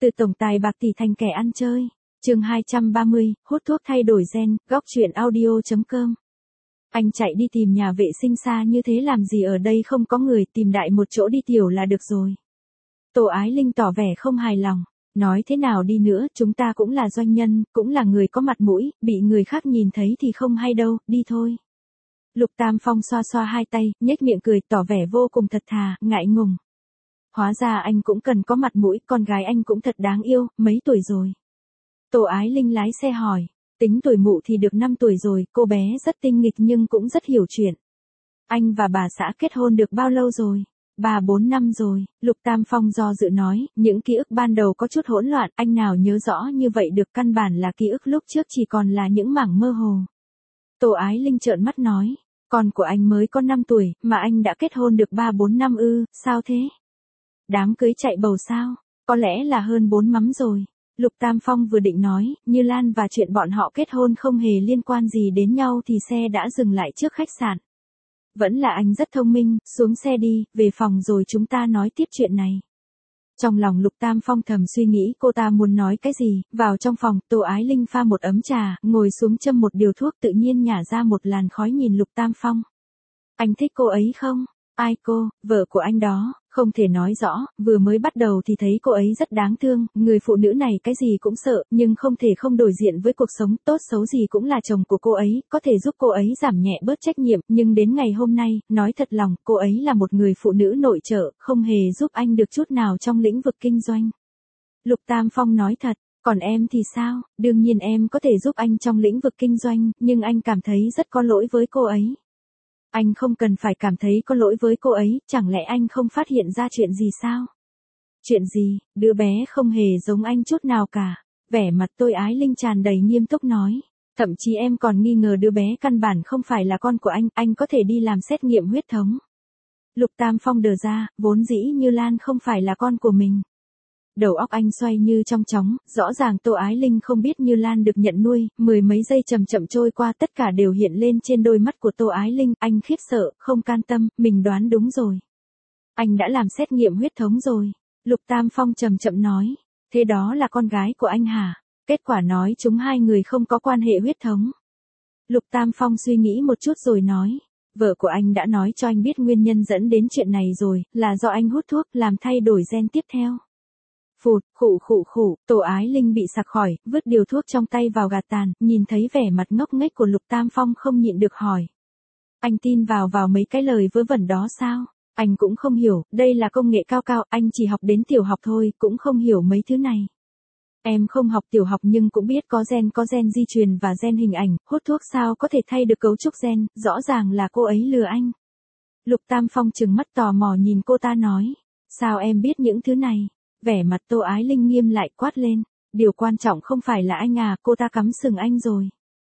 Từ tổng tài bạc tỷ thành kẻ ăn chơi. Chương 230, hút thuốc thay đổi gen, góc truyện audio.com. Anh chạy đi tìm nhà vệ sinh xa như thế làm gì, ở đây không có người, tìm đại một chỗ đi tiểu là được rồi. Tô Ái Linh tỏ vẻ không hài lòng. Nói thế nào đi nữa, chúng ta cũng là doanh nhân, cũng là người có mặt mũi, bị người khác nhìn thấy thì không hay đâu, đi thôi. Lục Tam Phong xoa xoa hai tay, nhếch miệng cười, tỏ vẻ vô cùng thật thà, ngại ngùng. Hóa ra anh cũng cần có mặt mũi, con gái anh cũng thật đáng yêu, mấy tuổi rồi? Tô Ái Linh lái xe hỏi, tính tuổi mụ thì được 5 tuổi rồi, cô bé rất tinh nghịch nhưng cũng rất hiểu chuyện. Anh và bà xã kết hôn được bao lâu rồi? 3-4 năm rồi, Lục Tam Phong do dự nói, những ký ức ban đầu có chút hỗn loạn, anh nào nhớ rõ như vậy được, căn bản là ký ức lúc trước chỉ còn là những mảng mơ hồ. Tô Ái Linh trợn mắt nói, con của anh mới có 5 tuổi, mà anh đã kết hôn được 3-4 năm ư, sao thế? Đám cưới chạy bầu sao? Có lẽ là hơn 4 mắm rồi. Lục Tam Phong vừa định nói, Như Lan và chuyện bọn họ kết hôn không hề liên quan gì đến nhau thì xe đã dừng lại trước khách sạn. Vẫn là anh rất thông minh, xuống xe đi, về phòng rồi chúng ta nói tiếp chuyện này. Trong lòng Lục Tam Phong thầm suy nghĩ cô ta muốn nói cái gì, vào trong phòng, Tô Ái Linh pha một ấm trà, ngồi xuống châm một điều thuốc, tự nhiên nhả ra một làn khói, nhìn Lục Tam Phong. Anh thích cô ấy không? Ai cô? Vợ của anh đó. Không thể nói rõ, vừa mới bắt đầu thì thấy cô ấy rất đáng thương, người phụ nữ này cái gì cũng sợ, nhưng không thể không đổi diện với cuộc sống, tốt xấu gì cũng là chồng của cô ấy, có thể giúp cô ấy giảm nhẹ bớt trách nhiệm, nhưng đến ngày hôm nay, nói thật lòng, cô ấy là một người phụ nữ nội trợ, không hề giúp anh được chút nào trong lĩnh vực kinh doanh. Lục Tam Phong nói thật, còn em thì sao? Đương nhiên em có thể giúp anh trong lĩnh vực kinh doanh, nhưng anh cảm thấy rất có lỗi với cô ấy. Anh không cần phải cảm thấy có lỗi với cô ấy, chẳng lẽ anh không phát hiện ra chuyện gì sao? Chuyện gì? Đứa bé không hề giống anh chút nào cả. Vẻ mặt Tô Ái Linh tràn đầy nghiêm túc nói. Thậm chí em còn nghi ngờ đứa bé căn bản không phải là con của anh có thể đi làm xét nghiệm huyết thống. Lục Tam Phong đờ ra, vốn dĩ Như Lan không phải là con của mình. Đầu óc anh xoay như trong chóng, rõ ràng Tô Ái Linh không biết Như Lan được nhận nuôi, mười mấy giây chậm chậm trôi qua tất cả đều hiện lên trên đôi mắt của Tô Ái Linh, anh khiếp sợ, không can tâm, mình đoán đúng rồi. Anh đã làm xét nghiệm huyết thống rồi. Lục Tam Phong chậm chậm nói, thế đó là con gái của anh hả? Kết quả nói chúng hai người không có quan hệ huyết thống. Lục Tam Phong suy nghĩ một chút rồi nói, vợ của anh đã nói cho anh biết nguyên nhân dẫn đến chuyện này rồi, là do anh hút thuốc làm thay đổi gen tiếp theo. Phụt, khụ, Tô Ái Linh bị sặc khỏi, vứt điều thuốc trong tay vào gạt tàn, nhìn thấy vẻ mặt ngốc nghếch của Lục Tam Phong không nhịn được hỏi. Anh tin vào mấy cái lời vớ vẩn đó sao? Anh cũng không hiểu, đây là công nghệ cao, anh chỉ học đến tiểu học thôi, cũng không hiểu mấy thứ này. Em không học tiểu học nhưng cũng biết có gen di truyền và gen hình ảnh, hút thuốc sao có thể thay được cấu trúc gen, rõ ràng là cô ấy lừa anh. Lục Tam Phong trừng mắt tò mò nhìn cô ta nói, sao em biết những thứ này? Vẻ mặt Tô Ái Linh nghiêm lại, quát lên, điều quan trọng không phải là anh à, cô ta cắm sừng anh rồi.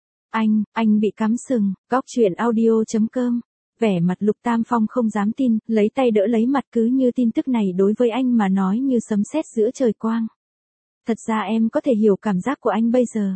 Anh bị cắm sừng, góc truyện audio.com. Vẻ mặt Lục Tam Phong không dám tin, lấy tay đỡ lấy mặt, cứ như tin tức này đối với anh mà nói như sấm sét giữa trời quang. Thật ra em có thể hiểu cảm giác của anh bây giờ.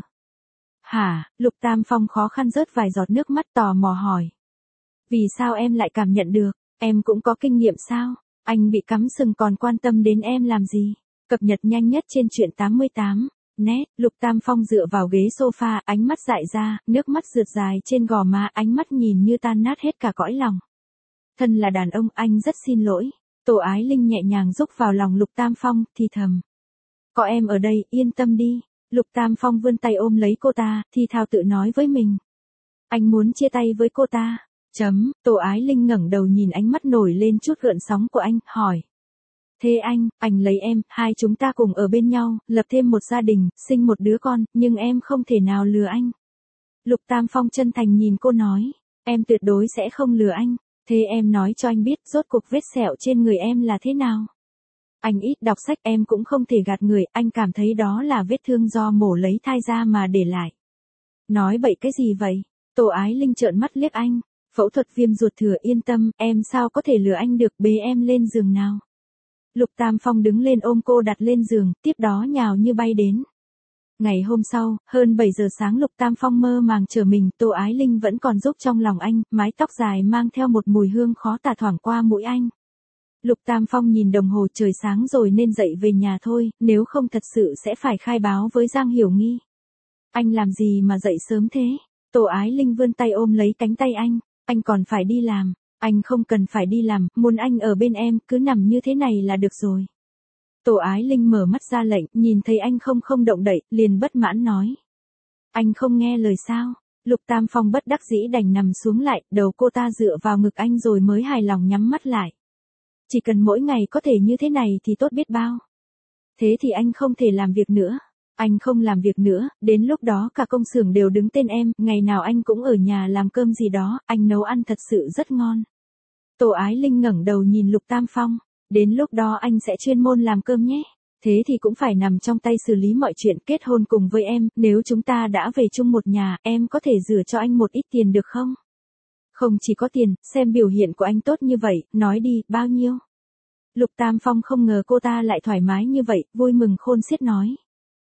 Hả? Lục Tam Phong khó khăn rớt vài giọt nước mắt, tò mò hỏi. Vì sao em lại cảm nhận được, em cũng có kinh nghiệm sao? Anh bị cắm sừng còn quan tâm đến em làm gì? Cập nhật nhanh nhất trên truyện 88. Net, Lục Tam Phong dựa vào ghế sofa, ánh mắt dại ra, nước mắt rượt dài trên gò má, ánh mắt nhìn như tan nát hết cả cõi lòng. Thân là đàn ông, anh rất xin lỗi. Tô Ái Linh nhẹ nhàng rúc vào lòng Lục Tam Phong, thì thầm. Có em ở đây, yên tâm đi. Lục Tam Phong vươn tay ôm lấy cô ta, thì thào tự nói với mình. Anh muốn chia tay với cô ta. Tô Ái Linh ngẩng đầu nhìn ánh mắt nổi lên chút gợn sóng của anh, hỏi. Thế anh lấy em, hai chúng ta cùng ở bên nhau, lập thêm một gia đình, sinh một đứa con, nhưng em không thể nào lừa anh. Lục Tam Phong chân thành nhìn cô nói, em tuyệt đối sẽ không lừa anh, thế em nói cho anh biết rốt cuộc vết sẹo trên người em là thế nào. Anh ít đọc sách, em cũng không thể gạt người, anh cảm thấy đó là vết thương do mổ lấy thai ra mà để lại. Nói bậy cái gì vậy? Tô Ái Linh trợn mắt liếc anh. Phẫu thuật viêm ruột thừa, yên tâm, em sao có thể lừa anh được, bế em lên giường nào. Lục Tam Phong đứng lên ôm cô đặt lên giường, tiếp đó nhào như bay đến. Ngày hôm sau, hơn 7 giờ sáng Lục Tam Phong mơ màng trở mình, Tô Ái Linh vẫn còn rúc trong lòng anh, mái tóc dài mang theo một mùi hương khó tả thoảng qua mũi anh. Lục Tam Phong nhìn đồng hồ, trời sáng rồi nên dậy về nhà thôi, nếu không thật sự sẽ phải khai báo với Giang Hiểu Nghi. Anh làm gì mà dậy sớm thế? Tô Ái Linh vươn tay ôm lấy cánh tay anh còn phải đi làm. Anh không cần phải đi làm, muốn anh ở bên em, cứ nằm như thế này là được rồi. Tô Ái Linh mở mắt ra lệnh, nhìn thấy anh không động đậy, liền bất mãn nói. Anh không nghe lời sao? Lục Tam Phong bất đắc dĩ đành nằm xuống lại, đầu cô ta dựa vào ngực anh rồi mới hài lòng nhắm mắt lại. Chỉ cần mỗi ngày có thể như thế này thì tốt biết bao. Thế thì anh không thể làm việc nữa. Anh không làm việc nữa, đến lúc đó cả công xưởng đều đứng tên em, ngày nào anh cũng ở nhà làm cơm gì đó, anh nấu ăn thật sự rất ngon. Tô Ái Linh ngẩng đầu nhìn Lục Tam Phong, đến lúc đó anh sẽ chuyên môn làm cơm nhé. Thế thì cũng phải nằm trong tay xử lý mọi chuyện, kết hôn cùng với em, nếu chúng ta đã về chung một nhà, em có thể rửa cho anh một ít tiền được không? Không chỉ có tiền, xem biểu hiện của anh tốt như vậy, nói đi, bao nhiêu? Lục Tam Phong không ngờ cô ta lại thoải mái như vậy, vui mừng khôn xiết nói.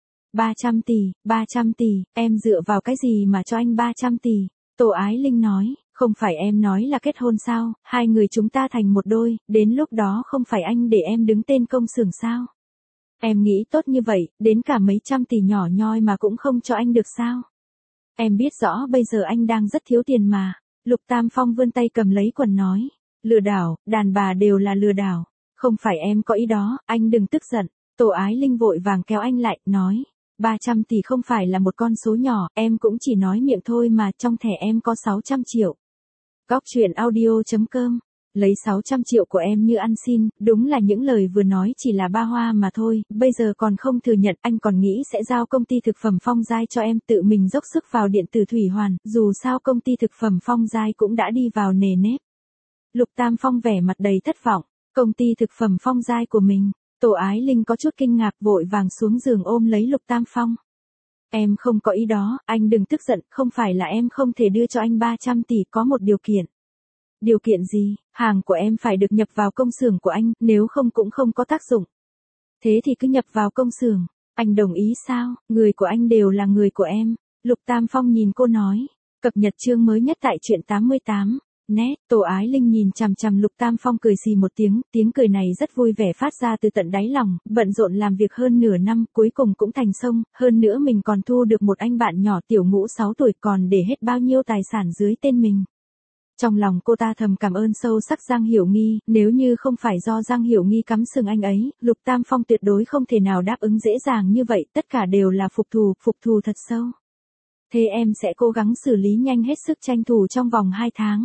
300 tỷ, em dựa vào cái gì mà cho anh 300 tỷ? Tô Ái Linh nói, không phải em nói là kết hôn sao, hai người chúng ta thành một đôi, đến lúc đó không phải anh để em đứng tên công xưởng sao? Em nghĩ tốt như vậy, đến cả mấy trăm tỷ nhỏ nhoi mà cũng không cho anh được sao? Em biết rõ bây giờ anh đang rất thiếu tiền mà. Lục Tam Phong vươn tay cầm lấy quần nói. Lừa đảo, đàn bà đều là lừa đảo. Không phải em có ý đó, anh đừng tức giận. Tô Ái Linh vội vàng kéo anh lại, nói. 300 tỷ không phải là một con số nhỏ, em cũng chỉ nói miệng thôi mà, trong thẻ em có 600 triệu. Góc truyện audio.com. Lấy 600 triệu của em như ăn xin, đúng là những lời vừa nói chỉ là ba hoa mà thôi, bây giờ còn không thừa nhận, anh còn nghĩ sẽ giao công ty thực phẩm Phong Giai cho em, tự mình dốc sức vào điện tử thủy hoàn, dù sao công ty thực phẩm Phong Giai cũng đã đi vào nề nếp. Lục Tam Phong vẻ mặt đầy thất vọng, công ty thực phẩm Phong Giai của mình. Tô Ái Linh có chút kinh ngạc, vội vàng xuống giường ôm lấy Lục Tam Phong. Em không có ý đó, anh đừng tức giận, không phải là em không thể đưa cho anh 300 tỷ, có một điều kiện. Điều kiện gì? Hàng của em phải được nhập vào công xưởng của anh, nếu không cũng không có tác dụng. Thế thì cứ nhập vào công xưởng. Anh đồng ý sao? Người của anh đều là người của em. Lục Tam Phong nhìn cô nói. Cập nhật chương mới nhất tại truyện 88. Nét, Tô Ái Linh nhìn chằm chằm Lục Tam Phong cười xì một tiếng, tiếng cười này rất vui vẻ phát ra từ tận đáy lòng, bận rộn làm việc hơn nửa năm, cuối cùng cũng thành công, hơn nữa mình còn thu được một anh bạn nhỏ tiểu ngũ 6 tuổi, còn để hết bao nhiêu tài sản dưới tên mình. Trong lòng cô ta thầm cảm ơn sâu sắc Giang Hiểu Nghi, nếu như không phải do Giang Hiểu Nghi cắm sừng anh ấy, Lục Tam Phong tuyệt đối không thể nào đáp ứng dễ dàng như vậy, tất cả đều là phục thù thật sâu. Thế em sẽ cố gắng xử lý nhanh, hết sức tranh thủ trong vòng 2 tháng.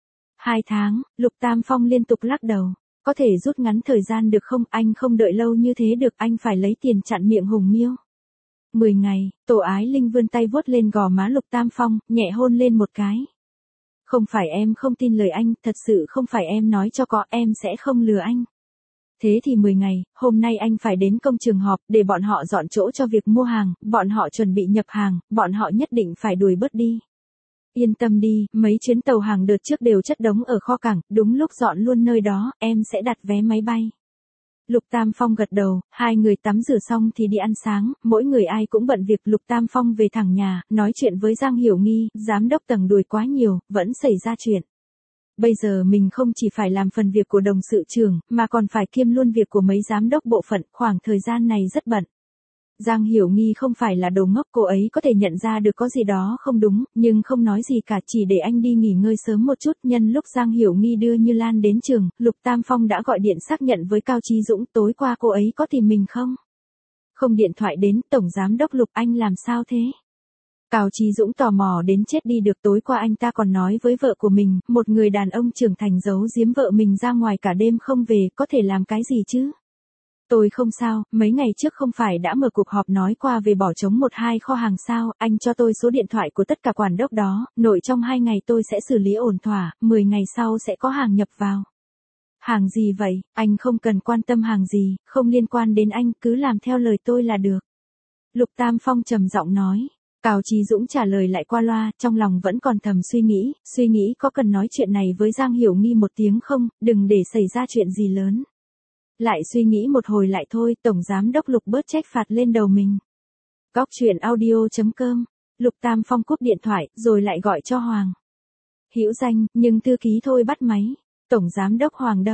2 tháng, Lục Tam Phong liên tục lắc đầu. Có thể rút ngắn thời gian được không, anh không đợi lâu như thế được, anh phải lấy tiền chặn miệng Hùng Miêu. 10 ngày, Tô Ái Linh vươn tay vuốt lên gò má Lục Tam Phong, nhẹ hôn lên một cái. Không phải em không tin lời anh, thật sự không phải em nói cho có, em sẽ không lừa anh. Thế thì 10 ngày, hôm nay anh phải đến công trường họp, để bọn họ dọn chỗ cho việc mua hàng, bọn họ chuẩn bị nhập hàng, bọn họ nhất định phải đuổi bớt đi. Yên tâm đi, mấy chuyến tàu hàng đợt trước đều chất đống ở kho cảng, đúng lúc dọn luôn nơi đó, em sẽ đặt vé máy bay. Lục Tam Phong gật đầu, hai người tắm rửa xong thì đi ăn sáng, mỗi người ai cũng bận việc. Lục Tam Phong về thẳng nhà, nói chuyện với Giang Hiểu Nghi, giám đốc tầng đuổi quá nhiều, vẫn xảy ra chuyện. Bây giờ mình không chỉ phải làm phần việc của đồng sự trưởng, mà còn phải kiêm luôn việc của mấy giám đốc bộ phận, khoảng thời gian này rất bận. Giang Hiểu Nghi không phải là đồ ngốc, cô ấy có thể nhận ra được có gì đó không đúng, nhưng không nói gì cả, chỉ để anh đi nghỉ ngơi sớm một chút. Nhân lúc Giang Hiểu Nghi đưa Như Lan đến trường, Lục Tam Phong đã gọi điện xác nhận với Cao Chí Dũng, tối qua cô ấy có tìm mình không? Không, điện thoại đến, Tổng Giám đốc Lục, anh làm sao thế? Cao Chí Dũng tò mò đến chết đi được, tối qua anh ta còn nói với vợ của mình, một người đàn ông trưởng thành giấu giếm vợ mình ra ngoài cả đêm không về, có thể làm cái gì chứ? Tôi không sao, mấy ngày trước không phải đã mở cuộc họp nói qua về bỏ trống 1-2 kho hàng sao, anh cho tôi số điện thoại của tất cả quản đốc đó, nội trong 2 ngày tôi sẽ xử lý ổn thỏa, 10 ngày sau sẽ có hàng nhập vào. Hàng gì vậy, anh không cần quan tâm hàng gì, không liên quan đến anh, cứ làm theo lời tôi là được. Lục Tam Phong trầm giọng nói. Cao Chí Dũng trả lời lại qua loa, trong lòng vẫn còn thầm suy nghĩ có cần nói chuyện này với Giang Hiểu Nghi một tiếng không, đừng để xảy ra chuyện gì lớn. Lại suy nghĩ một hồi lại thôi, Tổng Giám đốc Lục bớt trách phạt lên đầu mình. Góc truyện audio.com. Lục Tam Phong cúp điện thoại, rồi lại gọi cho Hoàng Hữu Danh, nhưng thư ký thôi bắt máy. Tổng Giám đốc Hoàng đâu?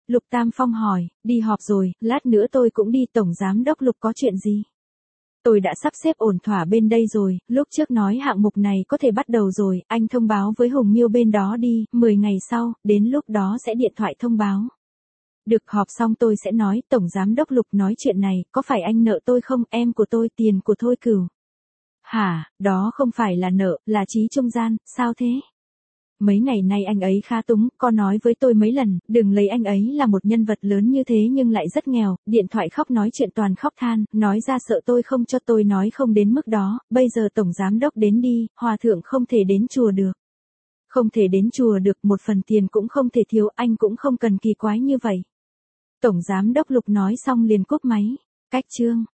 Lục Tam Phong hỏi, đi họp rồi, lát nữa tôi cũng đi. Tổng giám đốc Lục có chuyện gì? Tôi đã sắp xếp ổn thỏa bên đây rồi, lúc trước nói hạng mục này có thể bắt đầu rồi, anh thông báo với Hùng Miêu bên đó đi, 10 ngày sau, đến lúc đó sẽ điện thoại thông báo. Được, họp xong tôi sẽ nói. Tổng giám đốc Lục nói chuyện này, có phải anh nợ tôi không? Em của tôi, tiền của Thôi Cửu. Hả, đó không phải là nợ, là trí trung gian, sao thế? Mấy ngày nay anh ấy khá túng, có nói với tôi mấy lần, đừng lấy anh ấy là một nhân vật lớn như thế nhưng lại rất nghèo, điện thoại khóc nói chuyện toàn khóc than, nói ra sợ tôi không cho. Tôi nói không đến mức đó, bây giờ tổng giám đốc đến đi, hòa thượng không thể đến chùa được. Không thể đến chùa được, một phần tiền cũng không thể thiếu, anh cũng không cần kỳ quái như vậy. Tổng giám đốc Lục nói xong liền cúp máy. Cách chương